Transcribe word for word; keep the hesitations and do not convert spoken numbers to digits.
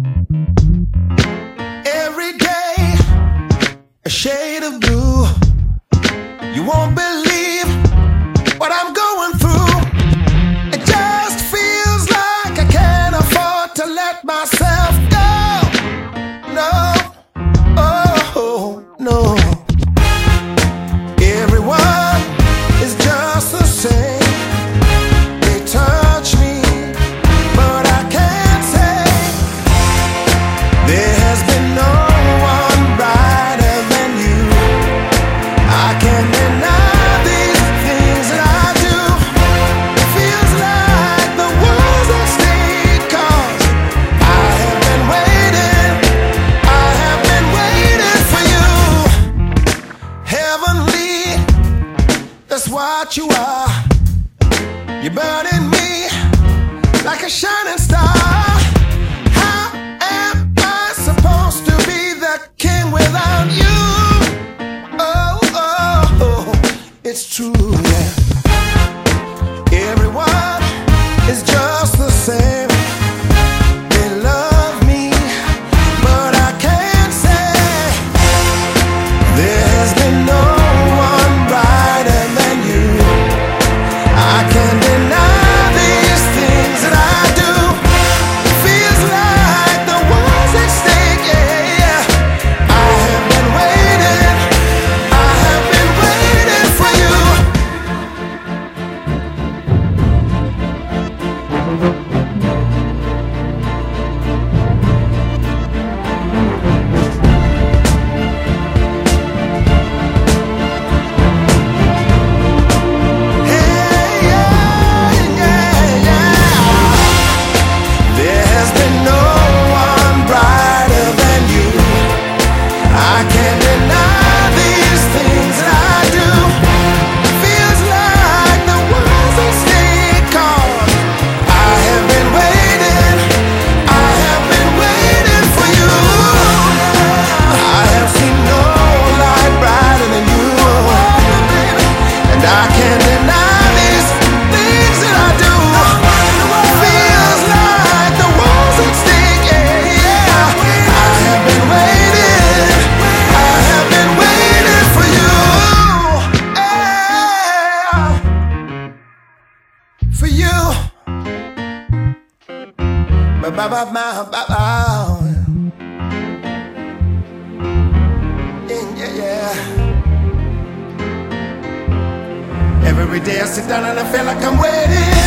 Every day, a shade of blue. You won't believe what I'm going through. It just feels like I can't afford to let myself go. No, oh, no. Everyone is just the same. They touch me, but I can't say there has been no one brighter than you. I can't deny these things that I do. It feels like the world's at stake, 'cause I have been waiting, I have been waiting for you. Heavenly, that's what you are. You're burning me like a shining star. How am I supposed to be the king without you? Oh, oh, oh, it's true, yeah. Everyone is just the same. They love me, but I can't say there has been no one brighter than you. I can't deny these things that I do. It feels like the world's at stake, yeah. I have been waiting, I have been waiting for you. Hey, yeah, yeah, yeah. There has been no one brighter than you. I can't deny these things that I do. Feels like the world's at stake, 'cause I have been waiting, I have been waiting for you. I have seen no light brighter than you, and I can't deny these things that I do. Feels like the world's at stake, yeah, yeah. I have been waiting, I have been waiting for you, yeah. For you. Ba ba ba ba ba ba. Yeah, yeah. Every day I sit down and I feel like I'm waiting.